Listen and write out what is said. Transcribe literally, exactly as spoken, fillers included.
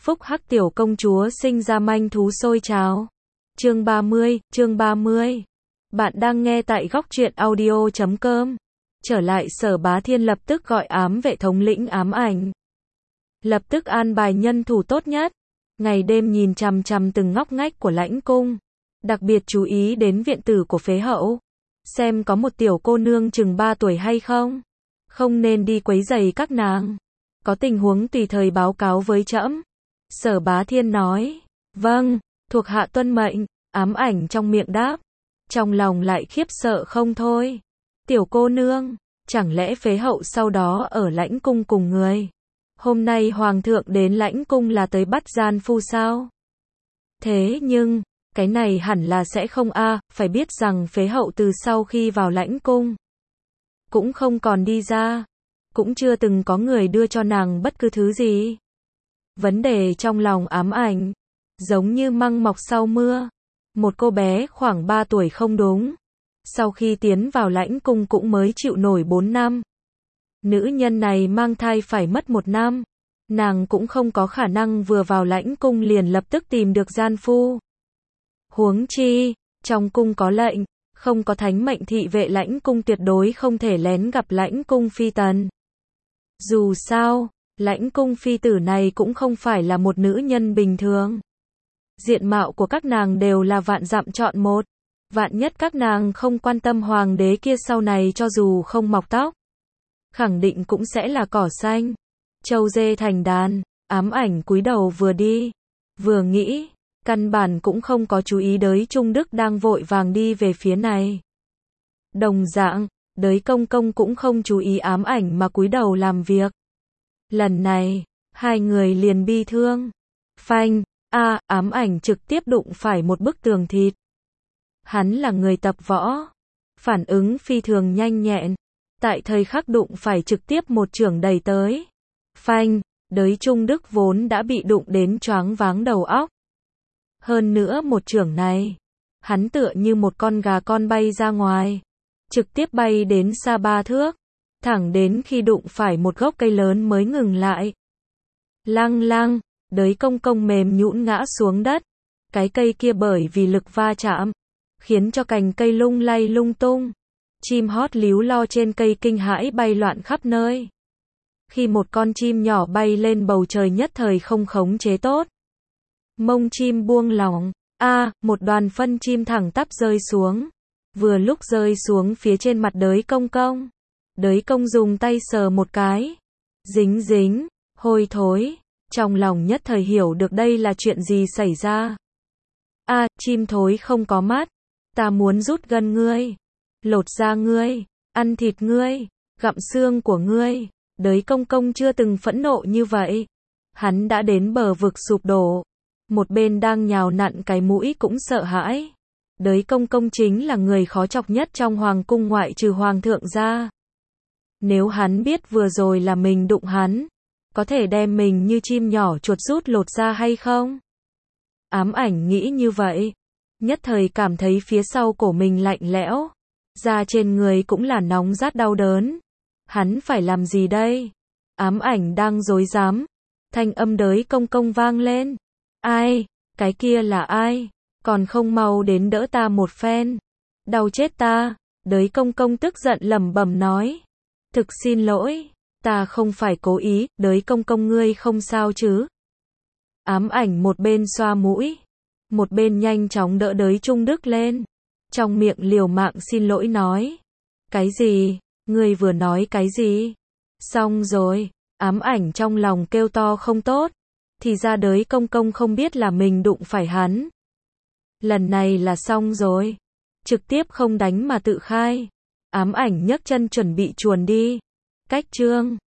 Phúc Hắc tiểu công chúa sinh ra manh thú sôi trào. Chương ba mươi, chương ba mươi. Bạn đang nghe tại góc truyện audio chấm com. Trở lại Sở Bá Thiên lập tức gọi ám vệ thống lĩnh ám ảnh. Lập tức an bài nhân thủ tốt nhất. Ngày đêm nhìn chằm chằm từng ngóc ngách của lãnh cung. Đặc biệt chú ý đến viện tử của phế hậu. Xem có một tiểu cô nương chừng ba tuổi hay không. Không nên đi quấy rầy các nàng. Có tình huống tùy thời báo cáo với trẫm. Sở Bá Thiên nói. Vâng, thuộc hạ tuân mệnh. Ám ảnh trong miệng đáp. Trong lòng lại khiếp sợ không thôi. Tiểu cô nương, chẳng lẽ phế hậu sau đó ở lãnh cung cùng người? Hôm nay hoàng thượng đến lãnh cung là tới bắt gian phu sao? Thế nhưng, cái này hẳn là sẽ không a, phải biết rằng phế hậu từ sau khi vào lãnh cung cũng không còn đi ra, cũng chưa từng có người đưa cho nàng bất cứ thứ gì. Vấn đề trong lòng ám ảnh, giống như măng mọc sau mưa. Một cô bé khoảng ba tuổi không đúng. Sau khi tiến vào lãnh cung cũng mới chịu nổi bốn năm. Nữ nhân này mang thai phải mất một năm. Nàng cũng không có khả năng vừa vào lãnh cung liền lập tức tìm được gian phu. Huống chi, trong cung có lệnh, không có thánh mệnh thị vệ lãnh cung tuyệt đối không thể lén gặp lãnh cung phi tần. Dù sao, lãnh cung phi tử này cũng không phải là một nữ nhân bình thường. Diện mạo của các nàng đều là vạn dặm chọn một. Vạn nhất các nàng không quan tâm hoàng đế kia sau này cho dù không mọc tóc, khẳng định cũng sẽ là cỏ xanh. Trâu dê thành đàn, ám ảnh cúi đầu vừa đi, vừa nghĩ, căn bản cũng không có chú ý đới Trung Đức đang vội vàng đi về phía này. Đồng dạng, đới công công cũng không chú ý ám ảnh mà cúi đầu làm việc. Lần này, hai người liền bi thương. Phanh, a, ám ảnh trực tiếp đụng phải một bức tường thịt. Hắn là người tập võ, phản ứng phi thường nhanh nhẹn, tại thời khắc đụng phải trực tiếp một chưởng đẩy tới. Phanh, đới Trung Đức vốn đã bị đụng đến choáng váng đầu óc. Hơn nữa một chưởng này, hắn tựa như một con gà con bay ra ngoài, trực tiếp bay đến xa ba thước, thẳng đến khi đụng phải một gốc cây lớn mới ngừng lại. Lăng lăng, đới công công mềm nhũn ngã xuống đất. Cái cây kia bởi vì lực va chạm, khiến cho cành cây lung lay lung tung. Chim hót líu lo trên cây kinh hãi bay loạn khắp nơi. Khi một con chim nhỏ bay lên bầu trời nhất thời không khống chế tốt. Mông chim buông lỏng, a, một đoàn phân chim thẳng tắp rơi xuống. Vừa lúc rơi xuống phía trên mặt đới công công. Đới công dùng tay sờ một cái. Dính dính, hôi thối. Trong lòng nhất thời hiểu được đây là chuyện gì xảy ra. A, chim thối không có mắt. Ta muốn rút gân ngươi, lột da ngươi, ăn thịt ngươi, gặm xương của ngươi. Đới công công chưa từng phẫn nộ như vậy. Hắn đã đến bờ vực sụp đổ. Một bên đang nhào nặn cái mũi cũng sợ hãi. Đới công công chính là người khó chọc nhất trong hoàng cung ngoại trừ hoàng thượng ra. Nếu hắn biết vừa rồi là mình đụng hắn, có thể đem mình như chim nhỏ chuột rút lột ra hay không? Ám ảnh nghĩ như vậy. Nhất thời cảm thấy phía sau cổ mình lạnh lẽo. Da trên người cũng là nóng rát đau đớn. Hắn phải làm gì đây? Ám ảnh đang rối rắm. Thanh âm đới công công vang lên. Ai? Cái kia là ai? Còn không mau đến đỡ ta một phen. Đau chết ta. Đới công công tức giận lẩm bẩm nói. Thực xin lỗi. Ta không phải cố ý, đới công công ngươi không sao chứ? Ám ảnh một bên xoa mũi, một bên nhanh chóng đỡ đới Trung Đức lên. Trong miệng liều mạng xin lỗi nói. Cái gì? Ngươi vừa nói cái gì? Xong rồi, ám ảnh trong lòng kêu to không tốt. Thì ra đới công công không biết là mình đụng phải hắn. Lần này là xong rồi. Trực tiếp không đánh mà tự khai. Ám ảnh nhấc chân chuẩn bị chuồn đi. Cách chương